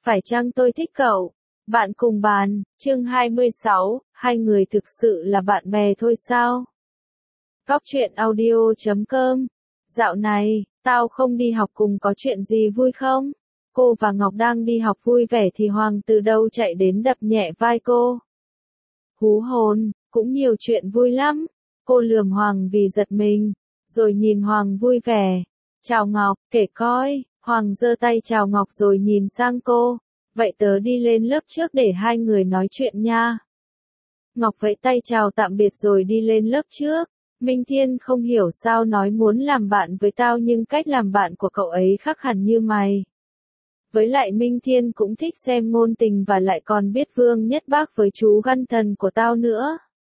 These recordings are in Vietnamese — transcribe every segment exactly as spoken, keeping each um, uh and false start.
Phải chăng tôi thích cậu? Bạn cùng bàn, chương hai mươi sáu, hai người thực sự là bạn bè thôi sao? Góc truyện audio chấm com. Dạo này, tao không đi học cùng có chuyện gì vui không? Cô và Ngọc đang đi học vui vẻ thì Hoàng từ đâu chạy đến đập nhẹ vai cô. Hú hồn, cũng nhiều chuyện vui lắm. Cô lườm Hoàng vì giật mình, rồi nhìn Hoàng vui vẻ. Chào Ngọc, kể coi. Hoàng giơ tay chào Ngọc rồi nhìn sang cô. Vậy tớ đi lên lớp trước để hai người nói chuyện nha. Ngọc vẫy tay chào tạm biệt rồi đi lên lớp trước. Minh Thiên không hiểu sao nói muốn làm bạn với tao nhưng cách làm bạn của cậu ấy khác hẳn như mày. Với lại Minh Thiên cũng thích xem ngôn tình và lại còn biết Vương Nhất Bác với chú Găn Thần của tao nữa.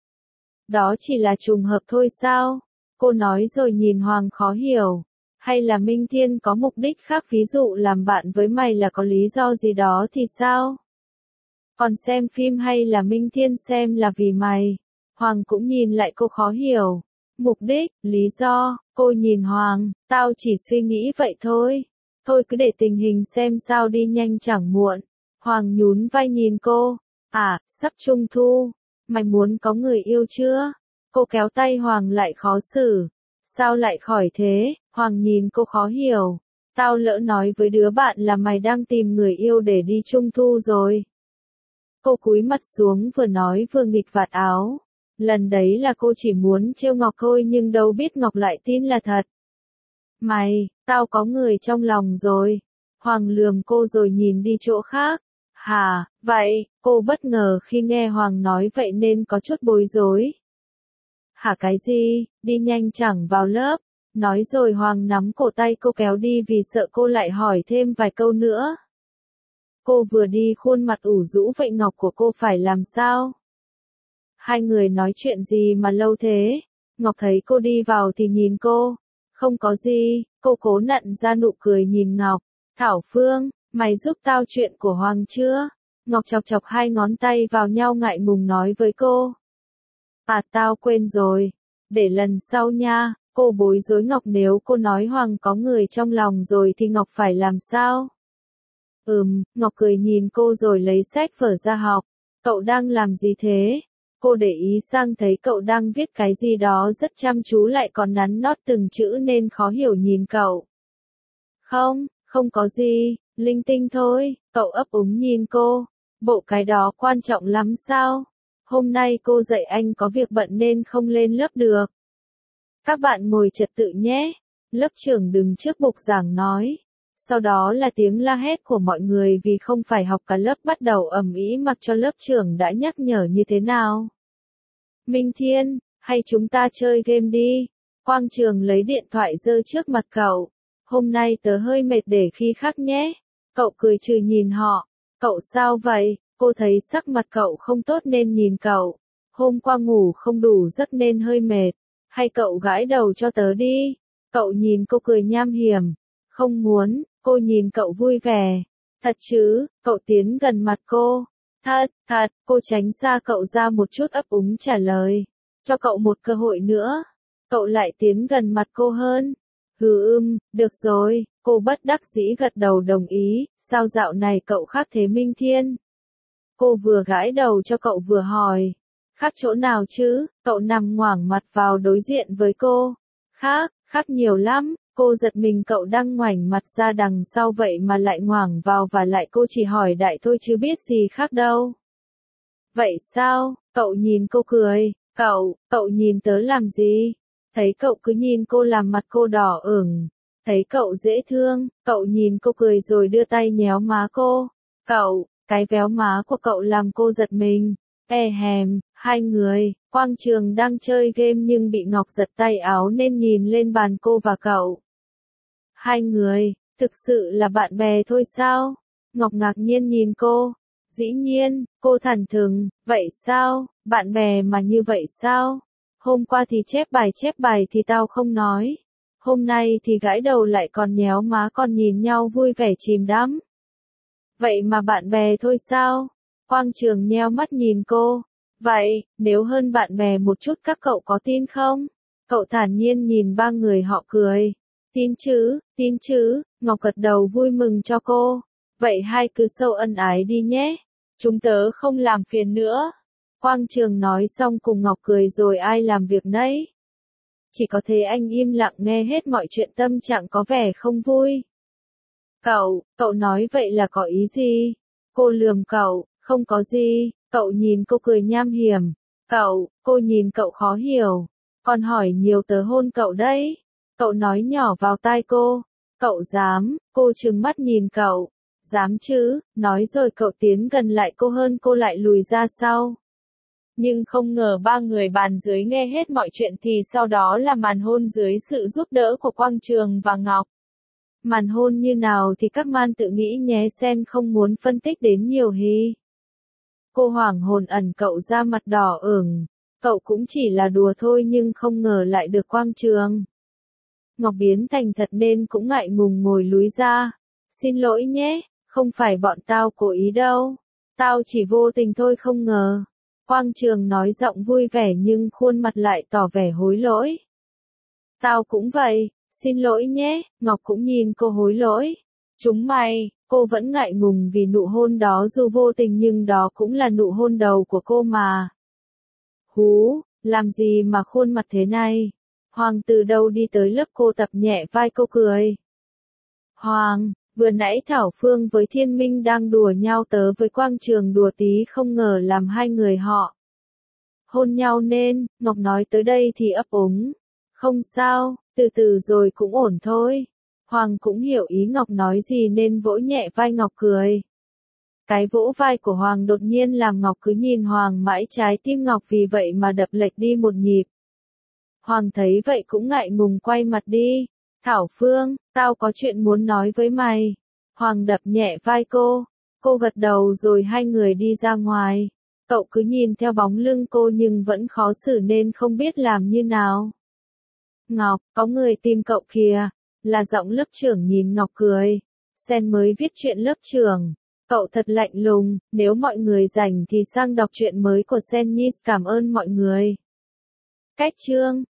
Đó chỉ là trùng hợp thôi sao? Cô nói rồi nhìn Hoàng khó hiểu. Hay là Minh Thiên có mục đích khác, ví dụ làm bạn với mày là có lý do gì đó thì sao? Còn xem phim hay là Minh Thiên xem là vì mày? Hoàng cũng nhìn lại cô khó hiểu. Mục đích, lý do, cô nhìn Hoàng, tao chỉ suy nghĩ vậy thôi. Thôi cứ để tình hình xem sao đi, nhanh chẳng muộn. Hoàng nhún vai nhìn cô. À, sắp trung thu. Mày muốn có người yêu chưa? Cô kéo tay Hoàng lại khó xử. Sao lại khỏi thế? Hoàng nhìn cô khó hiểu. Tao lỡ nói với đứa bạn là mày đang tìm người yêu để đi trung thu rồi. Cô cúi mặt xuống vừa nói vừa nghịch vạt áo. Lần đấy là cô chỉ muốn trêu Ngọc thôi nhưng đâu biết Ngọc lại tin là thật. Mày, tao có người trong lòng rồi. Hoàng lườm cô rồi nhìn đi chỗ khác. Hả, vậy, cô bất ngờ khi nghe Hoàng nói vậy nên có chút bối rối. Hả cái gì, đi nhanh chẳng vào lớp. Nói rồi Hoàng nắm cổ tay cô kéo đi vì sợ cô lại hỏi thêm vài câu nữa. Cô vừa đi khuôn mặt ủ rũ, vậy Ngọc của cô phải làm sao? Hai người nói chuyện gì mà lâu thế? Ngọc thấy cô đi vào thì nhìn cô. Không có gì, cô cố nặn ra nụ cười nhìn Ngọc. Thảo Phương, mày giúp tao chuyện của Hoàng chưa? Ngọc chọc chọc hai ngón tay vào nhau ngại ngùng nói với cô. À tao quên rồi, để lần sau nha. Cô bối rối Ngọc, nếu cô nói Hoàng có người trong lòng rồi thì Ngọc phải làm sao? Ừm, Ngọc cười nhìn cô rồi lấy sách vở ra học. Cậu đang làm gì thế? Cô để ý sang thấy cậu đang viết cái gì đó rất chăm chú lại còn nắn nót từng chữ nên khó hiểu nhìn cậu. Không, không có gì, linh tinh thôi, cậu ấp úng nhìn cô. Bộ cái đó quan trọng lắm sao? Hôm nay cô dạy anh có việc bận nên không lên lớp được. Các bạn ngồi trật tự nhé. Lớp trưởng đứng trước bục giảng nói. Sau đó là tiếng la hét của mọi người vì không phải học, cả lớp bắt đầu ầm ĩ mặc cho lớp trưởng đã nhắc nhở như thế nào. Minh Thiên, hay chúng ta chơi game đi. Quang Trường lấy điện thoại giơ trước mặt cậu. Hôm nay tớ hơi mệt, để khi khác nhé. Cậu cười trừ nhìn họ. Cậu sao vậy? Cô thấy sắc mặt cậu không tốt nên nhìn cậu. Hôm qua ngủ không đủ giấc nên hơi mệt. Hay cậu gãi đầu cho tớ đi. Cậu nhìn cô cười nham hiểm. Không muốn. Cô nhìn cậu vui vẻ. Thật chứ? Cậu tiến gần mặt cô. Thật, thật. Cô tránh xa cậu ra một chút, ấp úng trả lời. Cho cậu một cơ hội nữa. Cậu lại tiến gần mặt cô hơn. Hừ ưm, được rồi. Cô bất đắc dĩ gật đầu đồng ý. Sao dạo này cậu khác thế Minh Thiên? Cô vừa gãi đầu cho cậu vừa hỏi. Khác chỗ nào chứ? Cậu nằm ngoảnh mặt vào đối diện với cô. Khác, khác nhiều lắm. Cô giật mình, cậu đang ngoảnh mặt ra đằng sau vậy mà lại ngoảnh vào, và lại cô chỉ hỏi đại thôi chứ biết gì khác đâu. Vậy sao? Cậu nhìn cô cười. Cậu, cậu nhìn tớ làm gì? Thấy cậu cứ nhìn cô làm mặt cô đỏ ửng. Thấy cậu dễ thương, cậu nhìn cô cười rồi đưa tay nhéo má cô. Cậu, cái véo má của cậu làm cô giật mình. E hèm, hai người, Quang Trường đang chơi game nhưng bị Ngọc giật tay áo nên nhìn lên bàn cô và cậu. Hai người, thực sự là bạn bè thôi sao? Ngọc ngạc nhiên nhìn cô. Dĩ nhiên, cô thản thừng, vậy sao, bạn bè mà như vậy sao? Hôm qua thì chép bài chép bài thì tao không nói. Hôm nay thì gãi đầu lại còn nhéo má, còn nhìn nhau vui vẻ chìm đắm. Vậy mà bạn bè thôi sao? Quang Trường nheo mắt nhìn cô. Vậy, nếu hơn bạn bè một chút các cậu có tin không? Cậu thản nhiên nhìn ba người họ cười. Tin chứ, tin chứ, Ngọc gật đầu vui mừng cho cô. Vậy hai cứ sâu ân ái đi nhé. Chúng tớ không làm phiền nữa. Quang Trường nói xong cùng Ngọc cười rồi ai làm việc nấy. Chỉ có thế anh im lặng nghe hết mọi chuyện, tâm trạng có vẻ không vui. Cậu, cậu nói vậy là có ý gì? Cô lườm cậu, không có gì, cậu nhìn cô cười nham hiểm. Cậu, cô nhìn cậu khó hiểu. Còn hỏi nhiều tớ hôn cậu đấy. Cậu nói nhỏ vào tai cô. Cậu dám, cô trừng mắt nhìn cậu. Dám chứ, nói rồi cậu tiến gần lại cô hơn, cô lại lùi ra sau. Nhưng không ngờ ba người bàn dưới nghe hết mọi chuyện thì sau đó là màn hôn dưới sự giúp đỡ của Quang Trường và Ngọc. Màn hôn như nào thì các man tự nghĩ nhé, Sen không muốn phân tích đến nhiều hi. Cô hoảng hồn ẩn cậu ra mặt đỏ ửng. Cậu cũng chỉ là đùa thôi nhưng không ngờ lại được Quang Trường. Ngọc biến thành thật nên cũng ngại ngùng ngồi lúi ra. Xin lỗi nhé, không phải bọn tao cố ý đâu. Tao chỉ vô tình thôi, không ngờ. Quang Trường nói giọng vui vẻ nhưng khuôn mặt lại tỏ vẻ hối lỗi. Tao cũng vậy, xin lỗi nhé, Ngọc cũng nhìn cô hối lỗi. Chúng mày, cô vẫn ngại ngùng vì nụ hôn đó dù vô tình nhưng đó cũng là nụ hôn đầu của cô mà. Hú, làm gì mà khuôn mặt thế này? Hoàng từ đâu đi tới lớp cô tập nhẹ vai cô cười. Hoàng, vừa nãy Thảo Phương với Thiên Minh đang đùa nhau, tớ với Quang Trường đùa tí không ngờ làm hai người họ hôn nhau nên, Ngọc nói tới đây thì ấp úng. Không sao, từ từ rồi cũng ổn thôi. Hoàng cũng hiểu ý Ngọc nói gì nên vỗ nhẹ vai Ngọc cười. Cái vỗ vai của Hoàng đột nhiên làm Ngọc cứ nhìn Hoàng mãi, trái tim Ngọc vì vậy mà đập lệch đi một nhịp. Hoàng thấy vậy cũng ngại ngùng quay mặt đi. Thảo Phương, tao có chuyện muốn nói với mày. Hoàng đập nhẹ vai cô. Cô gật đầu rồi hai người đi ra ngoài. Cậu cứ nhìn theo bóng lưng cô nhưng vẫn khó xử nên không biết làm như nào. Ngọc, có người tìm cậu kìa. Là giọng lớp trưởng nhìn Ngọc cười. Sen mới viết chuyện lớp trưởng. Cậu thật lạnh lùng, nếu mọi người rảnh thì sang đọc chuyện mới của Sen Nhi. Cảm ơn mọi người. Cách chương